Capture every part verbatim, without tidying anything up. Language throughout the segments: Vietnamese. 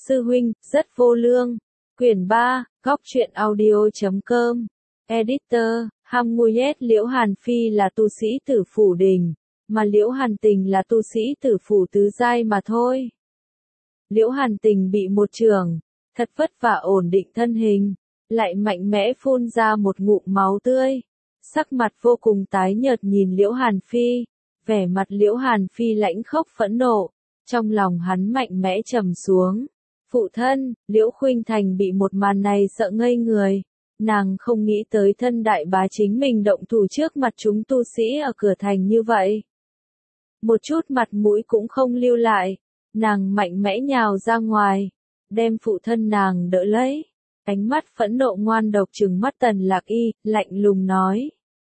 Sư huynh, rất vô lương. Quyển ba, góc truyện audio chấm com. Editor, Hamuyet. Liễu Hàn Phi là tu sĩ tử phủ đình, mà Liễu Hàn Tình là tu sĩ tử phủ tứ giai mà thôi. Liễu Hàn Tình bị một chưởng, thật vất vả ổn định thân hình, lại mạnh mẽ phun ra một ngụm máu tươi. Sắc mặt vô cùng tái nhợt nhìn Liễu Hàn Phi, vẻ mặt Liễu Hàn Phi lãnh khốc phẫn nộ, trong lòng hắn mạnh mẽ trầm xuống. Phụ thân, Liễu Khuynh Thành bị một màn này sợ ngây người, nàng không nghĩ tới thân đại bá chính mình động thủ trước mặt chúng tu sĩ ở cửa thành như vậy. Một chút mặt mũi cũng không lưu lại, nàng mạnh mẽ nhào ra ngoài, đem phụ thân nàng đỡ lấy. Ánh mắt phẫn nộ ngoan độc trừng mắt Tần Lạc Y, lạnh lùng nói.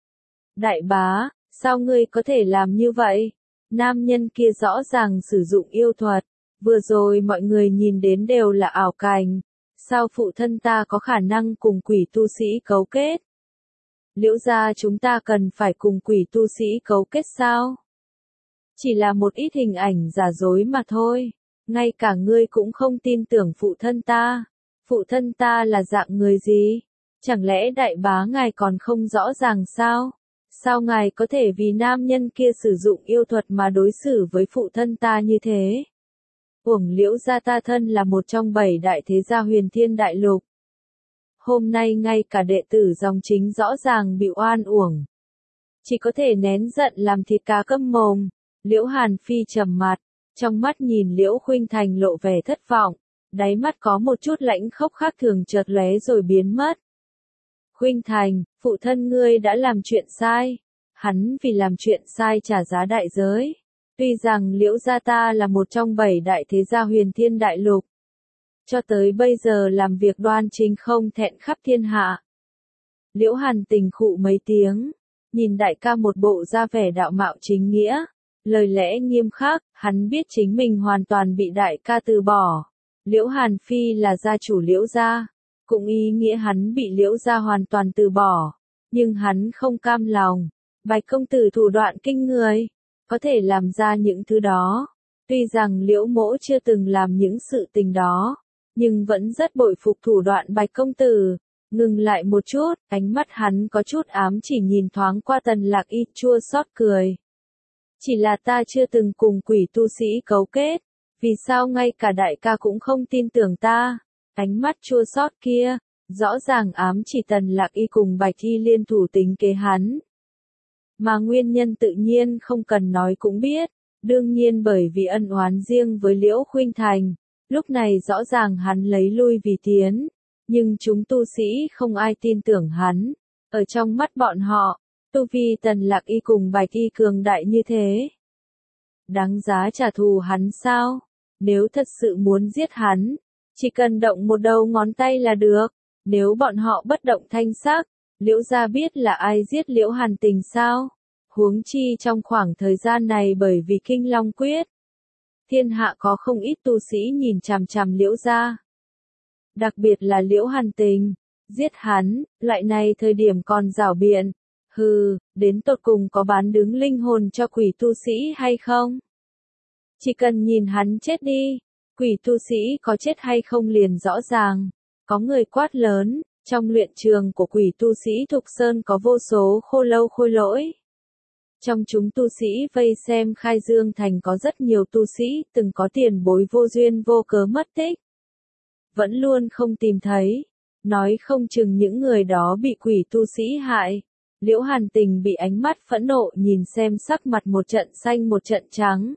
Đại bá, sao ngươi có thể làm như vậy? Nam nhân kia rõ ràng sử dụng yêu thuật, vừa rồi mọi người nhìn đến đều là ảo cảnh. Sao phụ thân ta có khả năng cùng quỷ tu sĩ cấu kết? Liễu gia chúng ta cần phải cùng quỷ tu sĩ cấu kết sao? Chỉ là một ít hình ảnh giả dối mà thôi, ngay cả ngươi cũng không tin tưởng phụ thân ta. Phụ thân ta là dạng người gì? Chẳng lẽ đại bá ngài còn không rõ ràng sao? Sao ngài có thể vì nam nhân kia sử dụng yêu thuật mà đối xử với phụ thân ta như thế? Uổng Liễu gia ta thân là một trong bảy đại thế gia huyền thiên đại lục. Hôm nay ngay cả đệ tử dòng chính rõ ràng bị oan uổng. Chỉ có thể nén giận làm thịt cá câm mồm. Liễu Hàn Phi trầm mặt, trong mắt nhìn Liễu Khuynh Thành lộ vẻ thất vọng, đáy mắt có một chút lãnh khốc khác thường chợt lóe rồi biến mất. Khuynh Thành, phụ thân ngươi đã làm chuyện sai, hắn vì làm chuyện sai trả giá đại giới. Tuy rằng Liễu gia ta là một trong bảy đại thế gia huyền thiên đại lục, cho tới bây giờ làm việc đoan chính không thẹn khắp thiên hạ. Liễu Hàn Tình khụ mấy tiếng, nhìn đại ca một bộ da vẻ đạo mạo chính nghĩa, lời lẽ nghiêm khắc, hắn biết chính mình hoàn toàn bị đại ca từ bỏ. Liễu Hàn Phi là gia chủ Liễu gia, cũng ý nghĩa hắn bị Liễu gia hoàn toàn từ bỏ, nhưng hắn không cam lòng. Bạch công tử thủ đoạn kinh người, có thể làm ra những thứ đó. Tuy rằng Liễu mỗ chưa từng làm những sự tình đó, nhưng vẫn rất bội phục thủ đoạn Bạch công tử. Ngừng lại một chút, ánh mắt hắn có chút ám chỉ nhìn thoáng qua Tần Lạc Y, chua xót cười. Chỉ là ta chưa từng cùng quỷ tu sĩ cấu kết, vì sao ngay cả đại ca cũng không tin tưởng ta? Ánh mắt chua xót kia, rõ ràng ám chỉ Tần Lạc Y cùng Bạch Y liên thủ tính kế hắn. Mà nguyên nhân tự nhiên không cần nói cũng biết, đương nhiên bởi vì ân oán riêng với Liễu Khuynh Thành, lúc này rõ ràng hắn lấy lui vì tiến, nhưng chúng tu sĩ không ai tin tưởng hắn, ở trong mắt bọn họ, tu vi Tần Lạc Y cùng Bạch Y cường đại như thế. Đáng giá trả thù hắn sao? Nếu thật sự muốn giết hắn, chỉ cần động một đầu ngón tay là được, nếu bọn họ bất động thanh sắc, Liễu gia biết là ai giết Liễu Hàn Tình sao? Huống chi trong khoảng thời gian này bởi vì Kinh Long Quyết, thiên hạ có không ít tu sĩ nhìn chằm chằm Liễu gia. Đặc biệt là Liễu Hàn Tình, giết hắn, loại này thời điểm còn giảo biện, hừ, đến tột cùng có bán đứng linh hồn cho quỷ tu sĩ hay không? Chỉ cần nhìn hắn chết đi, quỷ tu sĩ có chết hay không liền rõ ràng. Có người quát lớn, trong luyện trường của quỷ tu sĩ Thục Sơn có vô số khô lâu khôi lỗi. Trong chúng tu sĩ vây xem Khai Dương Thành có rất nhiều tu sĩ từng có tiền bối vô duyên vô cớ mất tích. Vẫn luôn không tìm thấy, nói không chừng những người đó bị quỷ tu sĩ hại. Liễu Hàn Tình bị ánh mắt phẫn nộ nhìn xem sắc mặt một trận xanh một trận trắng.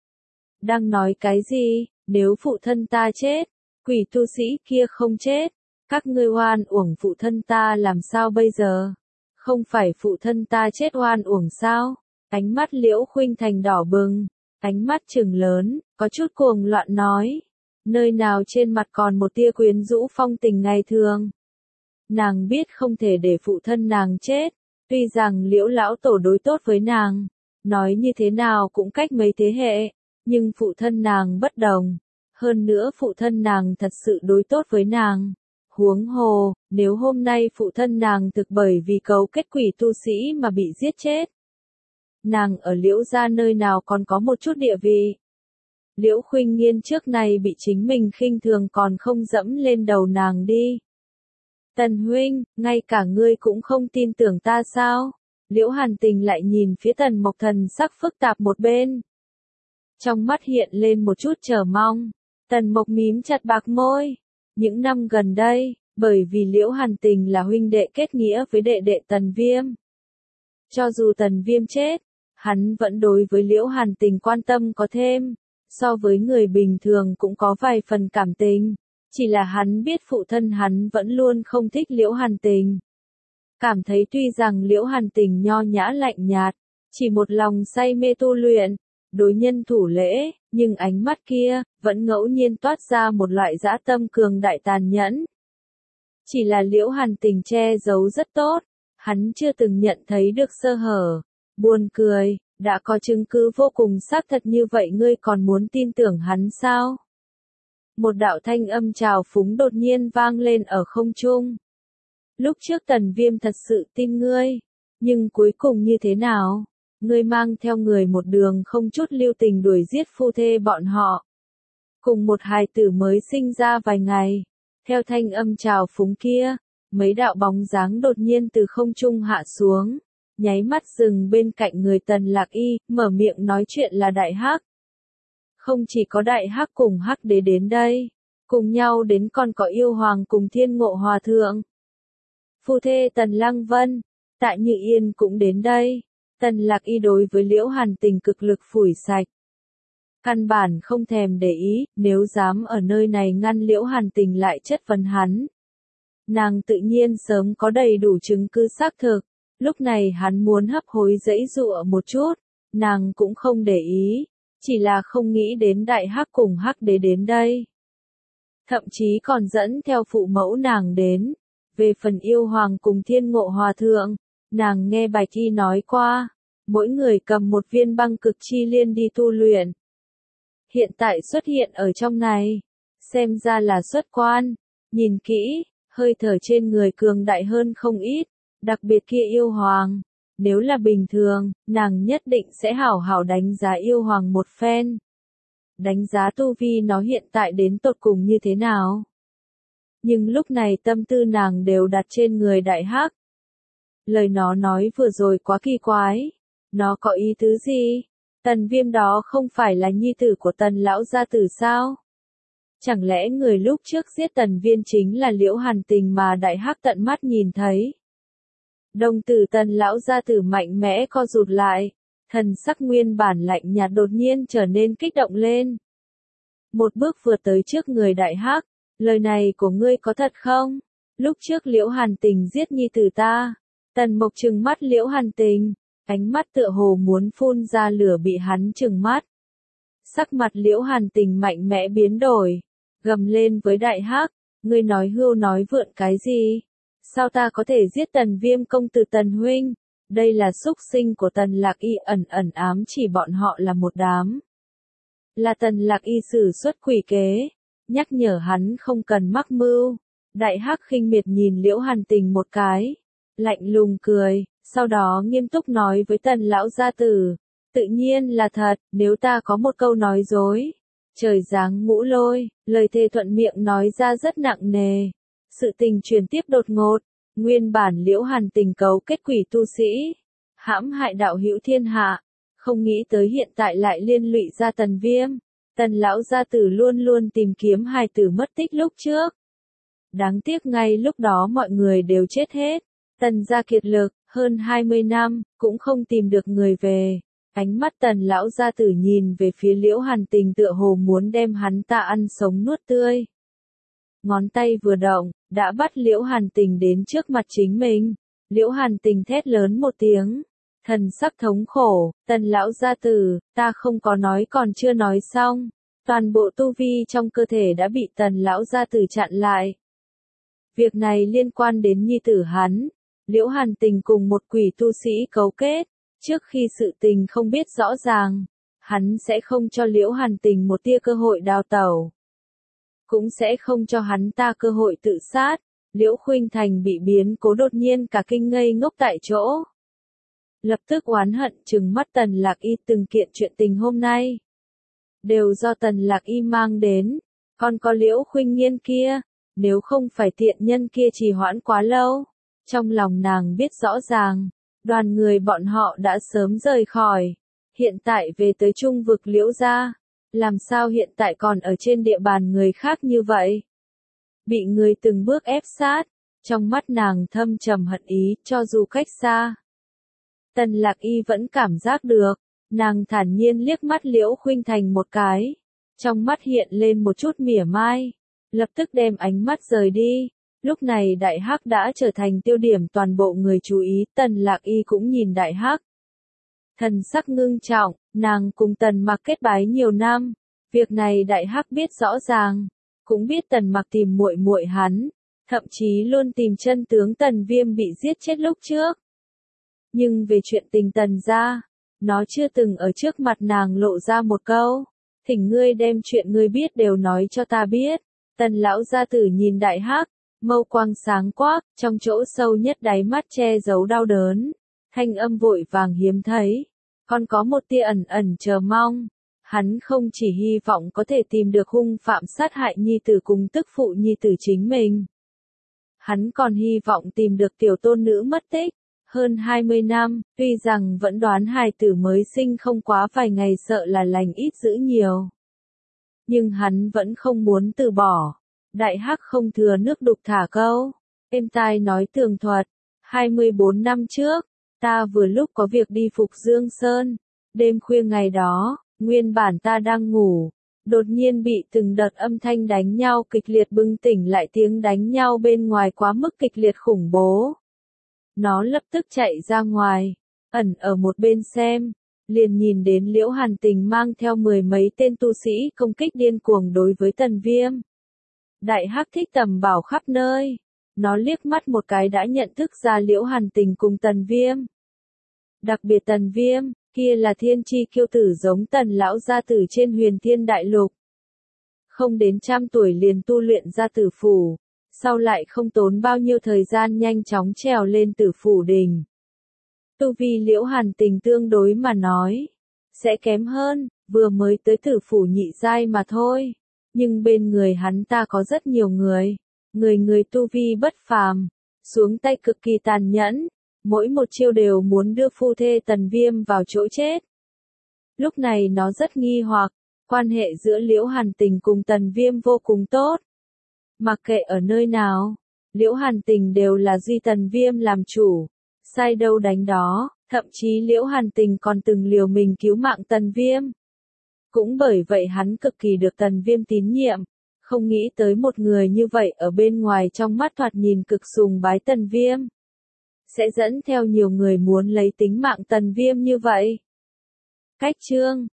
Đang nói cái gì? Nếu phụ thân ta chết, quỷ tu sĩ kia không chết, các ngươi oan uổng phụ thân ta làm sao bây giờ? Không phải phụ thân ta chết oan uổng sao? Ánh mắt Liễu Khuynh Thành đỏ bừng, ánh mắt trừng lớn, có chút cuồng loạn nói. Nơi nào trên mặt còn một tia quyến rũ phong tình ngày thường. Nàng biết không thể để phụ thân nàng chết, tuy rằng Liễu lão tổ đối tốt với nàng, nói như thế nào cũng cách mấy thế hệ, nhưng phụ thân nàng bất đồng. Hơn nữa phụ thân nàng thật sự đối tốt với nàng. Huống hồ, nếu hôm nay phụ thân nàng thực bởi vì cấu kết quỷ tu sĩ mà bị giết chết, nàng ở Liễu gia nơi nào còn có một chút địa vị. Liễu Khuynh Nghiên trước này bị chính mình khinh thường còn không dẫm lên đầu nàng đi. Tần huynh, ngay cả ngươi cũng không tin tưởng ta sao? Liễu Hàn Tình lại nhìn phía Tần Mộc thần sắc phức tạp một bên. Trong mắt hiện lên một chút chờ mong. Tần Mộc mím chặt bạc môi. Những năm gần đây, bởi vì Liễu Hàn Tình là huynh đệ kết nghĩa với đệ đệ Tần Viêm. Cho dù Tần Viêm chết, hắn vẫn đối với Liễu Hàn Tình quan tâm có thêm. So với người bình thường cũng có vài phần cảm tình. Chỉ là hắn biết phụ thân hắn vẫn luôn không thích Liễu Hàn Tình. Cảm thấy tuy rằng Liễu Hàn Tình nho nhã lạnh nhạt, chỉ một lòng say mê tu luyện, đối nhân thủ lễ, nhưng ánh mắt kia, vẫn ngẫu nhiên toát ra một loại dã tâm cường đại tàn nhẫn. Chỉ là Liễu Hàn Tình che giấu rất tốt, hắn chưa từng nhận thấy được sơ hở. Buồn cười, đã có chứng cứ vô cùng xác thật như vậy ngươi còn muốn tin tưởng hắn sao? Một đạo thanh âm trào phúng đột nhiên vang lên ở không trung. Lúc trước Tần Viêm thật sự tin ngươi, nhưng cuối cùng như thế nào? Ngươi mang theo người một đường không chút lưu tình đuổi giết phu thê bọn họ. Cùng một hài tử mới sinh ra vài ngày, theo thanh âm trào phúng kia, mấy đạo bóng dáng đột nhiên từ không trung hạ xuống, nháy mắt dừng bên cạnh người Tần Lạc Y, mở miệng nói chuyện là Đại Hắc. Không chỉ có Đại Hắc cùng Hắc Đế đến đây, cùng nhau đến còn có Yêu Hoàng cùng Thiên Ngộ Hòa Thượng. Phu thê Tần Lăng Vân, Tạ Như Yên cũng đến đây. Tần Lạc Y đối với Liễu Hàn Tình cực lực phủi sạch. Căn bản không thèm để ý, nếu dám ở nơi này ngăn Liễu Hàn Tình lại chất vấn hắn. Nàng tự nhiên sớm có đầy đủ chứng cứ xác thực, lúc này hắn muốn hấp hối giãy giụa một chút, nàng cũng không để ý, chỉ là không nghĩ đến Đại Hắc cùng Hắc Đế đến đây. Thậm chí còn dẫn theo phụ mẫu nàng đến. Về phần Yêu Hoàng cùng Thiên Ngộ Hòa Thượng, nàng nghe Bạch Y nói qua, mỗi người cầm một viên băng cực chi liên đi tu luyện. Hiện tại xuất hiện ở trong này, xem ra là xuất quan, nhìn kỹ, hơi thở trên người cường đại hơn không ít, đặc biệt kia Yêu Hoàng, nếu là bình thường, nàng nhất định sẽ hảo hảo đánh giá Yêu Hoàng một phen. Đánh giá tu vi nó hiện tại đến tột cùng như thế nào. Nhưng lúc này tâm tư nàng đều đặt trên người Đại Hắc. Lời nó nói vừa rồi quá kỳ quái. Nó có ý tứ gì? Tần Viêm đó không phải là nhi tử của Tần lão gia tử sao? Chẳng lẽ người lúc trước giết Tần Viên chính là Liễu Hàn Tình mà Đại Hắc tận mắt nhìn thấy? Đồng tử Tần lão gia tử mạnh mẽ co rụt lại, thần sắc nguyên bản lạnh nhạt đột nhiên trở nên kích động lên. Một bước vượt tới trước người Đại Hắc. Lời này của ngươi có thật không? Lúc trước Liễu Hàn Tình giết nhi tử ta. Tần Mộc trừng mắt Liễu Hàn Tình, ánh mắt tựa hồ muốn phun ra lửa bị hắn trừng mắt. Sắc mặt Liễu Hàn Tình mạnh mẽ biến đổi, gầm lên với Đại Hắc, ngươi nói hưu nói vượn cái gì? Sao ta có thể giết Tần Viêm công tử Tần huynh? Đây là xúc sinh của Tần Lạc Y ẩn ẩn ám chỉ bọn họ là một đám. Là Tần Lạc Y sử xuất quỷ kế. Nhắc nhở hắn không cần mắc mưu. Đại Hắc khinh miệt nhìn Liễu Hàn Tình một cái, lạnh lùng cười, sau đó nghiêm túc nói với Tần lão gia tử, tự nhiên là thật, nếu ta có một câu nói dối, trời giáng ngũ lôi, lời thề thuận miệng nói ra rất nặng nề. Sự tình truyền tiếp đột ngột, nguyên bản Liễu Hàn Tình cấu kết quỷ tu sĩ, hãm hại đạo hữu thiên hạ, không nghĩ tới hiện tại lại liên lụy ra Tần Viêm. Tần lão gia tử luôn luôn tìm kiếm hài tử mất tích lúc trước. Đáng tiếc ngay lúc đó mọi người đều chết hết. Tần gia kiệt lực, hơn hai mươi năm, cũng không tìm được người về. Ánh mắt Tần lão gia tử nhìn về phía Liễu Hàn Tình tựa hồ muốn đem hắn ta ăn sống nuốt tươi. Ngón tay vừa động, đã bắt Liễu Hàn Tình đến trước mặt chính mình. Liễu Hàn Tình thét lớn một tiếng. Thần sắc thống khổ, Tần lão gia tử, ta không có nói còn chưa nói xong. Toàn bộ tu vi trong cơ thể đã bị Tần lão gia tử chặn lại. Việc này liên quan đến nhi tử hắn. Liễu Hàn Tình cùng một quỷ tu sĩ cấu kết. Trước khi sự tình không biết rõ ràng, hắn sẽ không cho Liễu Hàn Tình một tia cơ hội đào tẩu. Cũng sẽ không cho hắn ta cơ hội tự sát. Liễu Khuynh Thành bị biến cố đột nhiên cả kinh ngây ngốc tại chỗ. Lập tức oán hận trừng mắt Tần Lạc Y từng kiện chuyện tình hôm nay. đều do Tần Lạc Y mang đến, còn có Liễu Khuynh Nghiên kia, nếu không phải tiện nhân kia trì hoãn quá lâu, trong lòng nàng biết rõ ràng, đoàn người bọn họ đã sớm rời khỏi, hiện tại về tới trung vực Liễu gia, làm sao hiện tại còn ở trên địa bàn người khác như vậy? Bị người từng bước ép sát, trong mắt nàng thâm trầm hận ý, cho dù cách xa. Tần Lạc Y vẫn cảm giác được, nàng thản nhiên liếc mắt Liễu Khuynh Thành một cái, trong mắt hiện lên một chút mỉa mai, lập tức đem ánh mắt rời đi. Lúc này Đại Hắc đã trở thành tiêu điểm toàn bộ người chú ý, Tần Lạc Y cũng nhìn Đại Hắc. Thần sắc ngưng trọng, nàng cùng Tần Mặc kết bái nhiều năm, việc này Đại Hắc biết rõ ràng, cũng biết Tần Mặc tìm muội muội hắn, thậm chí luôn tìm chân tướng Tần Viêm bị giết chết lúc trước. Nhưng về chuyện tình Tần gia, nó chưa từng ở trước mặt nàng lộ ra một câu, thỉnh ngươi đem chuyện ngươi biết đều nói cho ta biết. Tần lão gia tử nhìn Đại Hắc, mâu quang sáng quắc, trong chỗ sâu nhất đáy mắt che giấu đau đớn, thanh âm vội vàng hiếm thấy, còn có một tia ẩn ẩn chờ mong. Hắn không chỉ hy vọng có thể tìm được hung phạm sát hại nhi tử cùng tức phụ nhi tử chính mình. Hắn còn hy vọng tìm được tiểu tôn nữ mất tích. Hơn hai mươi năm, tuy rằng vẫn đoán hài tử mới sinh không quá vài ngày sợ là lành ít dữ nhiều. Nhưng hắn vẫn không muốn từ bỏ. Đại Hắc không thừa nước đục thả câu. Êm tai nói tường thuật. hai mươi bốn năm trước, ta vừa lúc có việc đi Phục Dương Sơn. Đêm khuya ngày đó, nguyên bản ta đang ngủ. Đột nhiên bị từng đợt âm thanh đánh nhau kịch liệt bừng tỉnh lại, tiếng đánh nhau bên ngoài quá mức kịch liệt khủng bố. Nó lập tức chạy ra ngoài, ẩn ở một bên xem, liền nhìn đến Liễu Hàn Tình mang theo mười mấy tên tu sĩ công kích điên cuồng đối với Tần Viêm. Đại Hắc thích tầm bảo khắp nơi, nó liếc mắt một cái đã nhận thức ra Liễu Hàn Tình cùng Tần Viêm. Đặc biệt Tần Viêm, kia là thiên chi kiêu tử giống Tần lão gia tử trên Huyền Thiên Đại Lục. Không đến trăm tuổi liền tu luyện ra tử phủ. Sau lại không tốn bao nhiêu thời gian nhanh chóng trèo lên tử phủ đỉnh. Tu vi Liễu Hàn Tình tương đối mà nói, sẽ kém hơn, vừa mới tới tử phủ nhị giai mà thôi. Nhưng bên người hắn ta có rất nhiều người, người người tu vi bất phàm, xuống tay cực kỳ tàn nhẫn, mỗi một chiêu đều muốn đưa phu thê Tần Viêm vào chỗ chết. Lúc này nó rất nghi hoặc, quan hệ giữa Liễu Hàn Tình cùng Tần Viêm vô cùng tốt. Mặc kệ ở nơi nào, Liễu Hàn Tình đều là duy Tần Viêm làm chủ, sai đâu đánh đó, thậm chí Liễu Hàn Tình còn từng liều mình cứu mạng Tần Viêm. Cũng bởi vậy hắn cực kỳ được Tần Viêm tín nhiệm, không nghĩ tới một người như vậy ở bên ngoài trong mắt thoạt nhìn cực sùng bái Tần Viêm. Sẽ dẫn theo nhiều người muốn lấy tính mạng Tần Viêm như vậy. Cách chương